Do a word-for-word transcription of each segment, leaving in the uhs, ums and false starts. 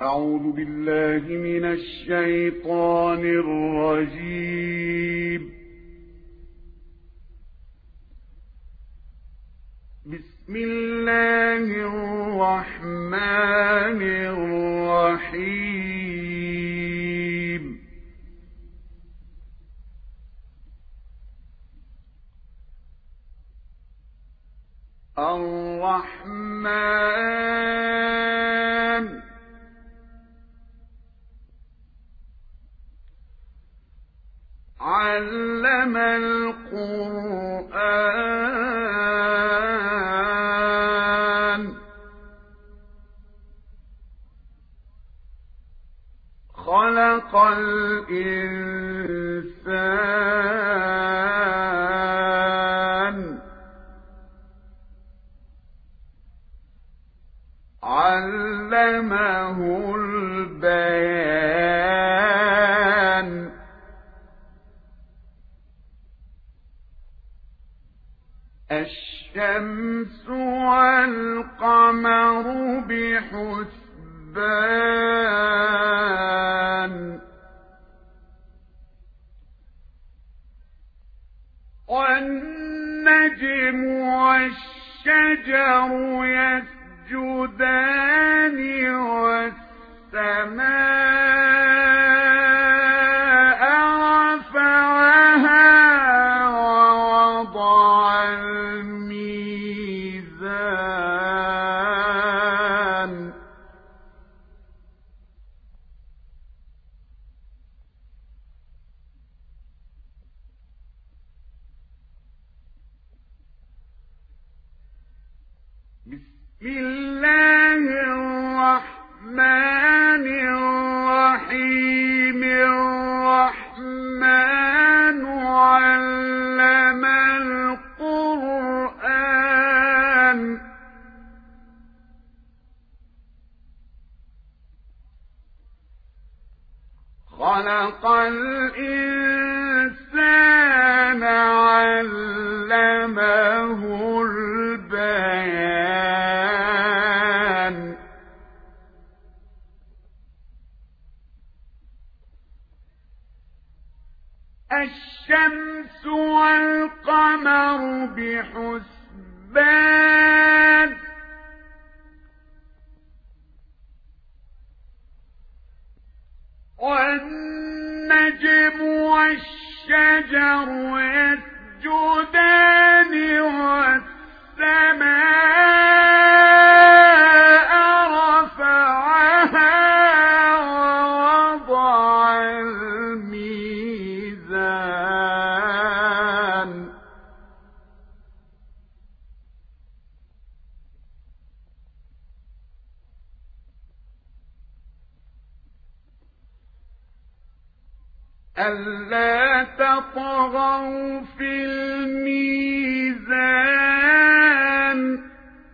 أعوذ بالله من الشيطان الرجيم. بسم الله الرحمن الرحيم. الرحمن علم القرآن خلق الإنسان علمه البيان الشمس والقمر بحسبان والنجم والشجر يسجدان والسماء رفعها ووضع الميزان بسم الله الرحمن الرحيم. الرحمن علم القرآن خلق الإنسان علمه البيان الشمس والقمر بحسبان والنجم والشجر يسجدان والسماء رفعها ووضع الميزان ألا تطغوا في الميزان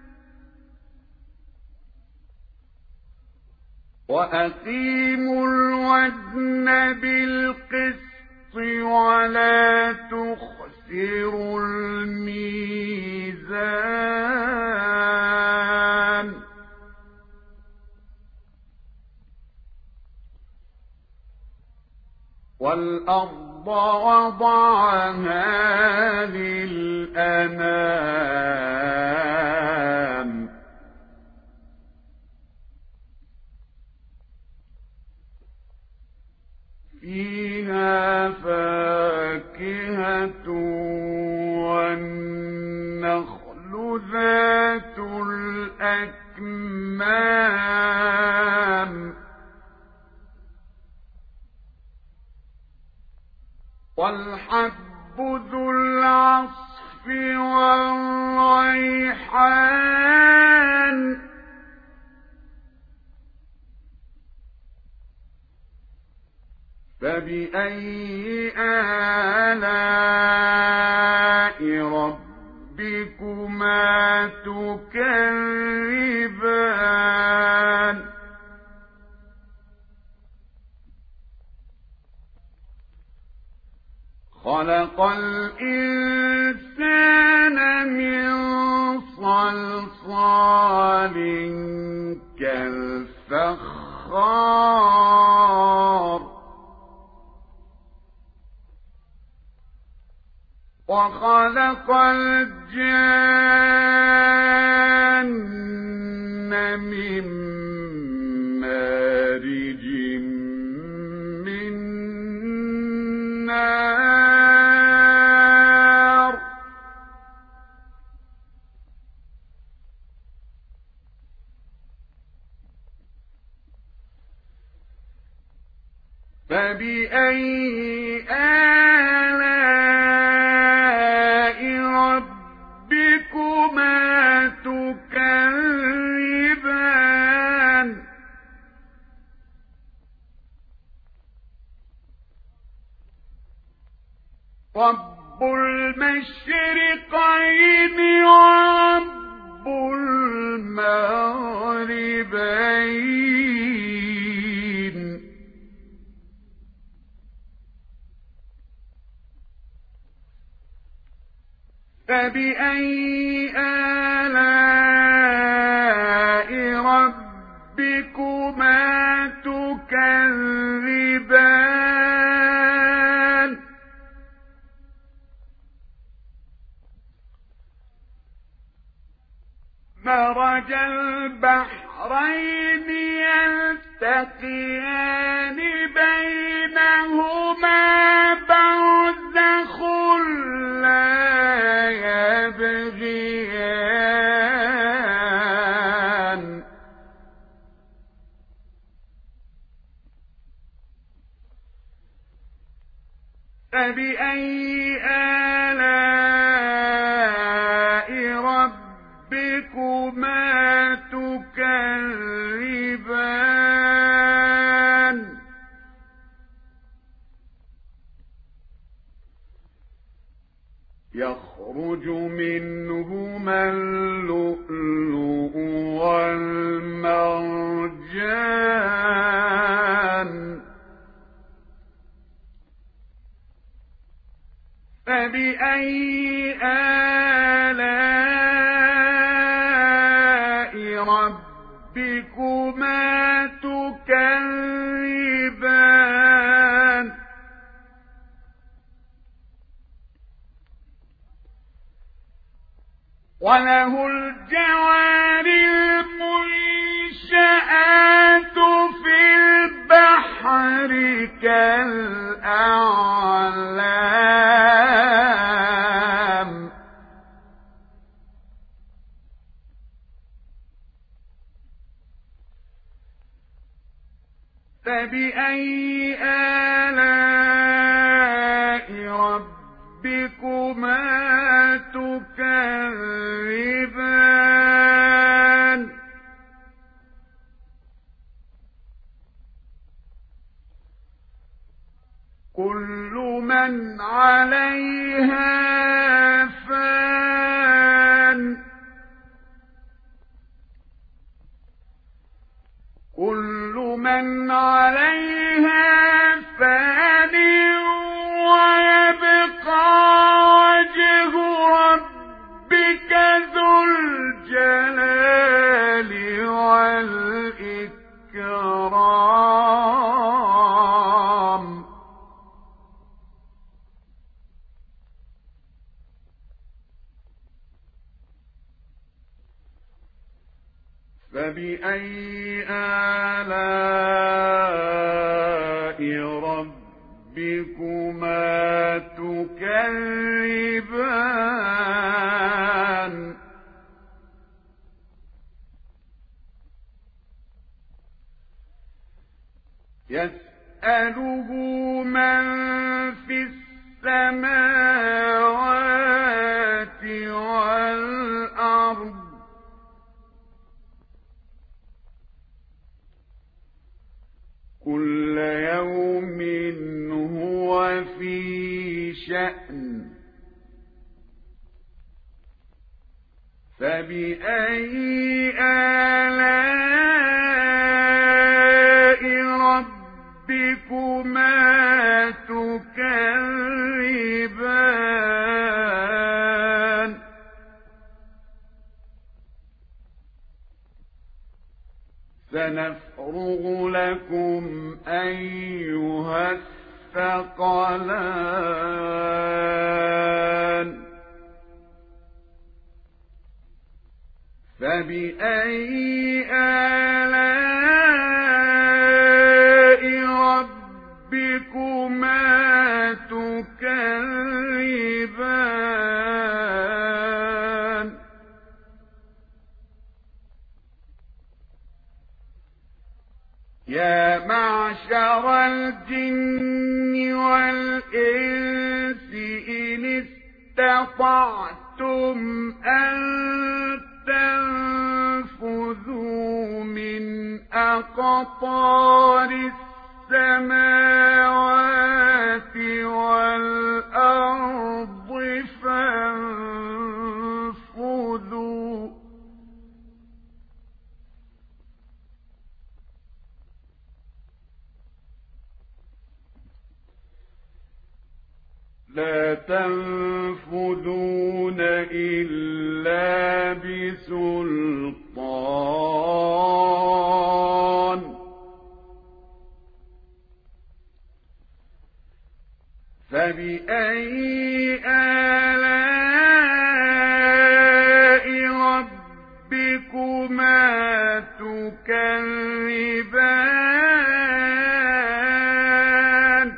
وأقيموا الوزن بالقسط ولا تخسروا الميزان والأرض وضعها للأنام فيها فاكهة والنخل ذات الأكمام والحب ذو العصف والريحان فبأي آلاء ربكما تكذبان خلق الإنسان من صلصال كالفخار فخار وخلق الجن من مارج من نار فبأي آلاء ربكما تكذبان رب المشرقين ورب المغربين فبأي آلاء ربكما تكذبان مرج البحرين يلتقيان بينهما برزخ لا يبغيان فبأي آلاء ربكما تكذبان يخرج منهما اللؤلؤ والمرجان فبأي آلاء ربكما تكذبان وله الجوار المنشآت في البحر كالأعلام فبأي آلاء ربكما تكذبان كل من عليها فان كل من عليها فان ويبقى وجه ربك ذو الجلال والإكرام فبأي آلاء ربكما تكذبان يسأله من في السماوات والأرض كل يوم هو في شأن فبأي آلاء ربكما تكذبان سنفرغ لكم أيها الثقلان فبأي آلاء ربكما تكذبان يا معشر الجن والإنس إن استطعتم أن تنفذوا من أقطار السماوات والأرض فانفذوا لا تنفذون إلا بسلطان فبأي آلاء ربكما تكذبان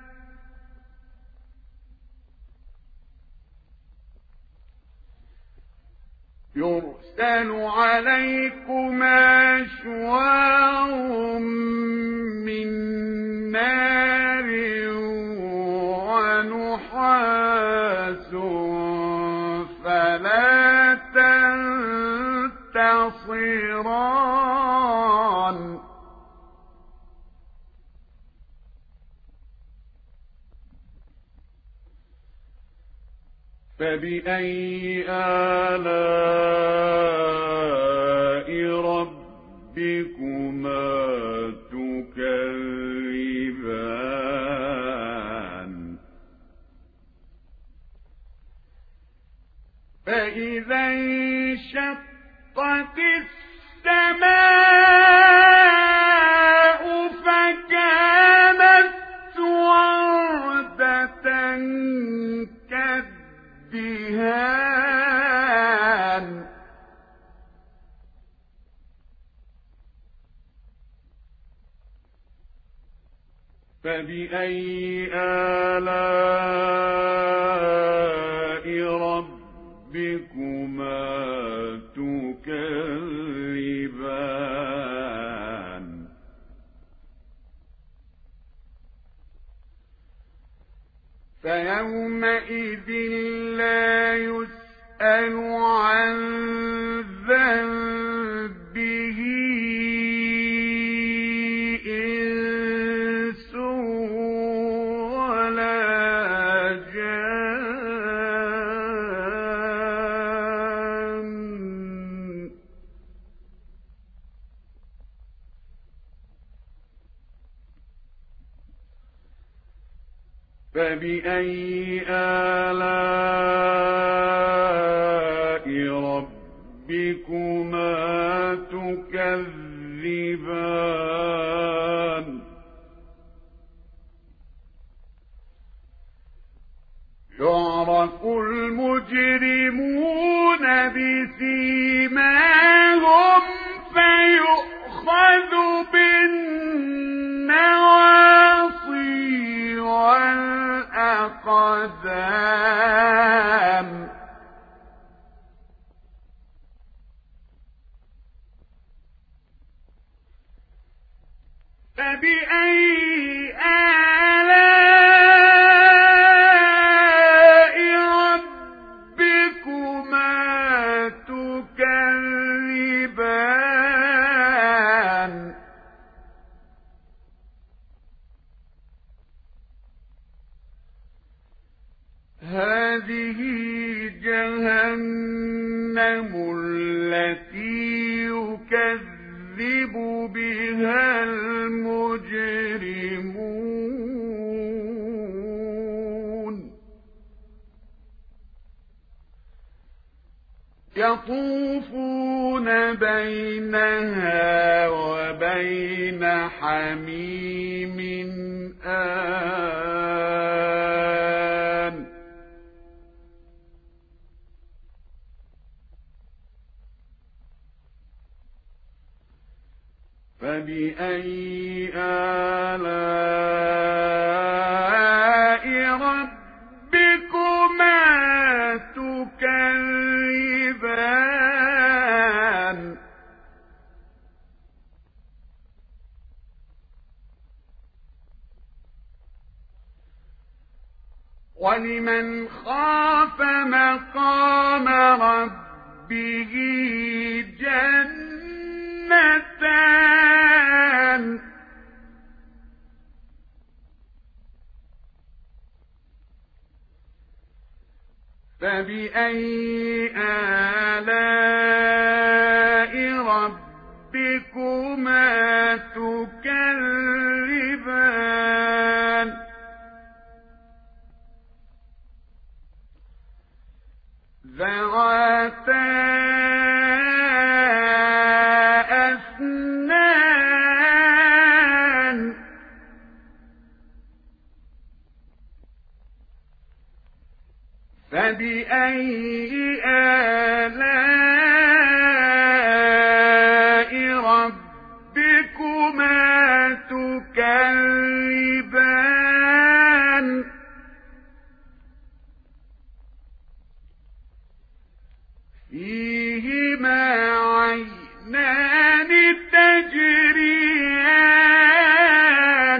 يرسل عليكما شواظ من نار ونحاس فلا تنتصران فبأي آلاء ربكما تكذبان فإذا انشقت السماء فكانت وردة كالدهان فبأي آلاء ربكما تكذبان فيومئذ لا يسأل عن ذنبه إنس ولا جان فبأي آلاء ربكما تكذبان يعرف المجرمون بسيماهم فيؤخذ بالنواصي والأقدام فبأي آلاء ربكما تكذبان هذه جهنم التي يكذب بها المجرمون يطوفون بينها وبين حميم آن فبأي آلاء ربكما تكذبان ولمن خاف مقام ربه جنتان فبأي آلاء ربكما تكذبان ذواتا أفنان فبأي آلاء ربكما تكذبان فيهما عينان تجريان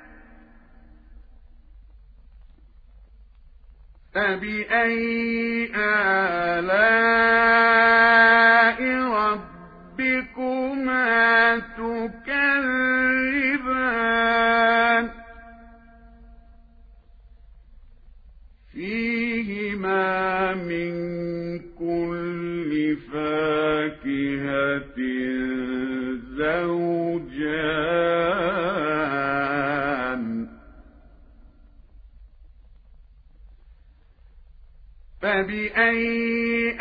فبأي آلاء ربكما تكذبان فيهما من كل فاكهة زوجان فبأي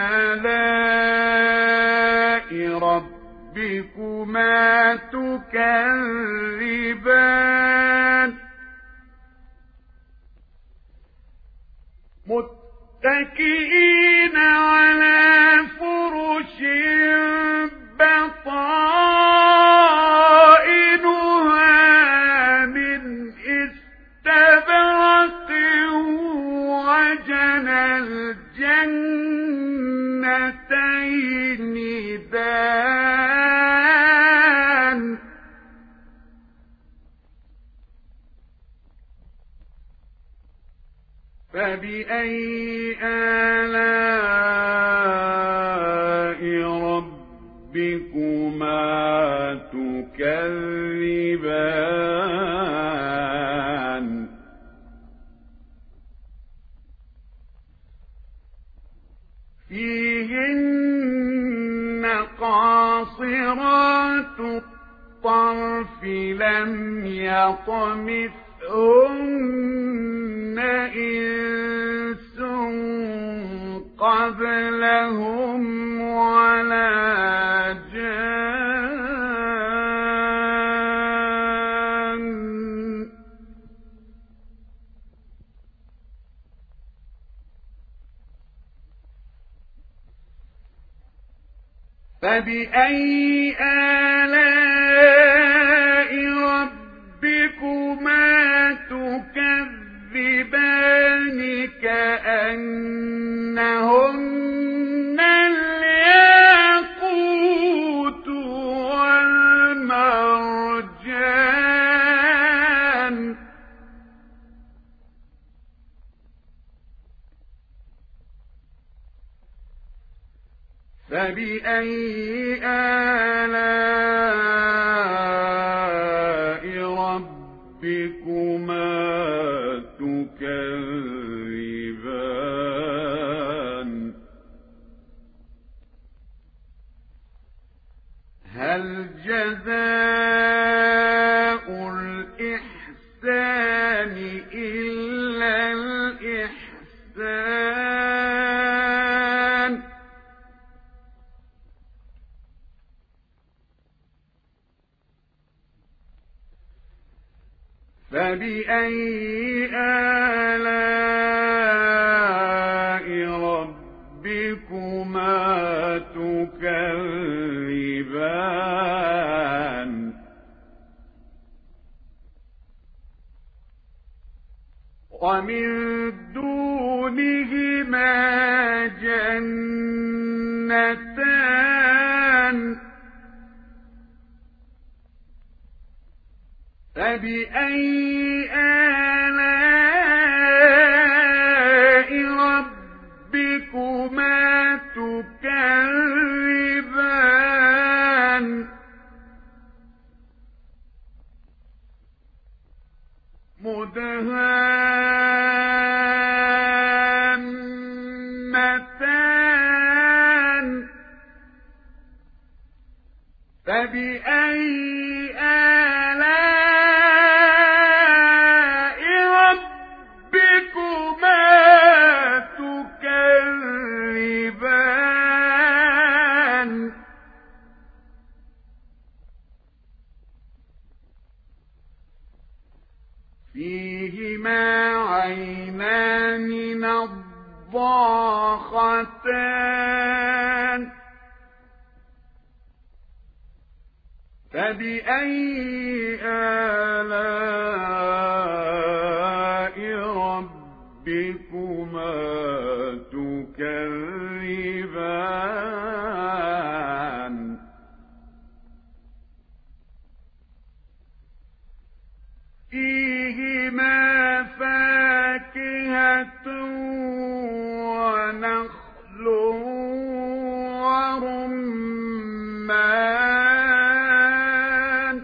آلاء ربكما تكذبان متكئين على فرش بطائنها من استبرق وجنى الجنتين دان فبأي آلاء ربكما تكذبان فيهن قاصرات الطرف لم يطمثهن إنس قبلهم ولا جان فبأي آلاء ربكما تكذبان كأنهن الياقوت والمرجان فبأي آلاء ربكما تكذبان هل جزاء الإحسان إلا الإحسان فبأي آلاء ربكما تكذبان ومن دونهما جنتان فبأي آلاء ربكما تكذبان مدهامتان فبأي آلاء ربكما تكذبان فيهما عينان نضاختان فبأي آلاء ربكما تكذبان فيهما فاكهة ونخل ورمان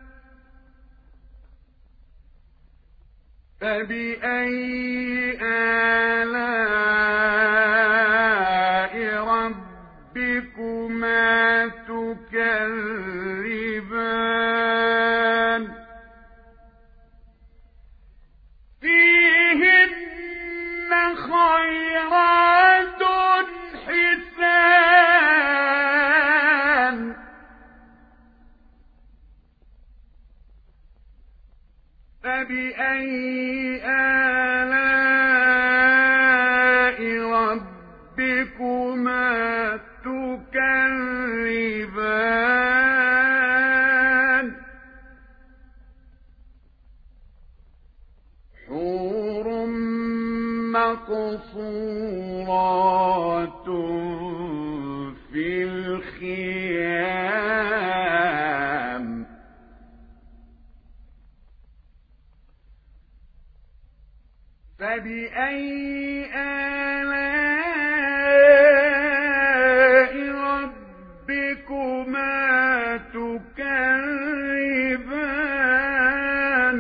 فبأي آلاء ربكما تكذبان فيهن خيرات حسان فبأي آلاء ربكما تكذبان حور مقصورات في الخيام فبأي آلاء ربكما تكذبان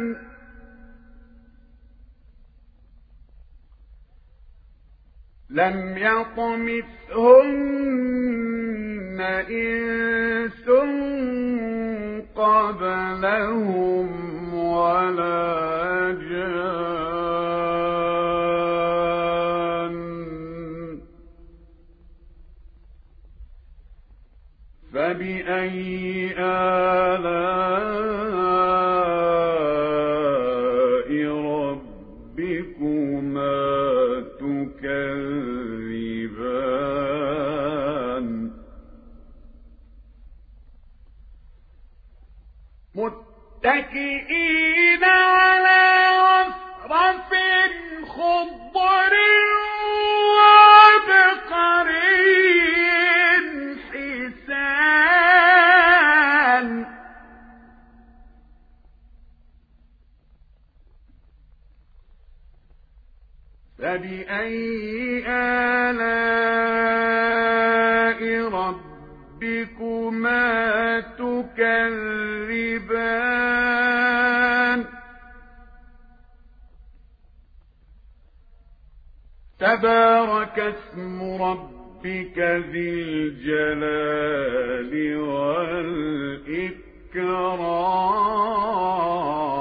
لم يطمثهن إنس قبلهم ولا جان فبأي آلاء ربكما تكذبان متكئين على رفرف خضر وعبقري حسان فبأي آلاء ربكما تكذبان تبارك اسم ربك ذي الجلال والإكرام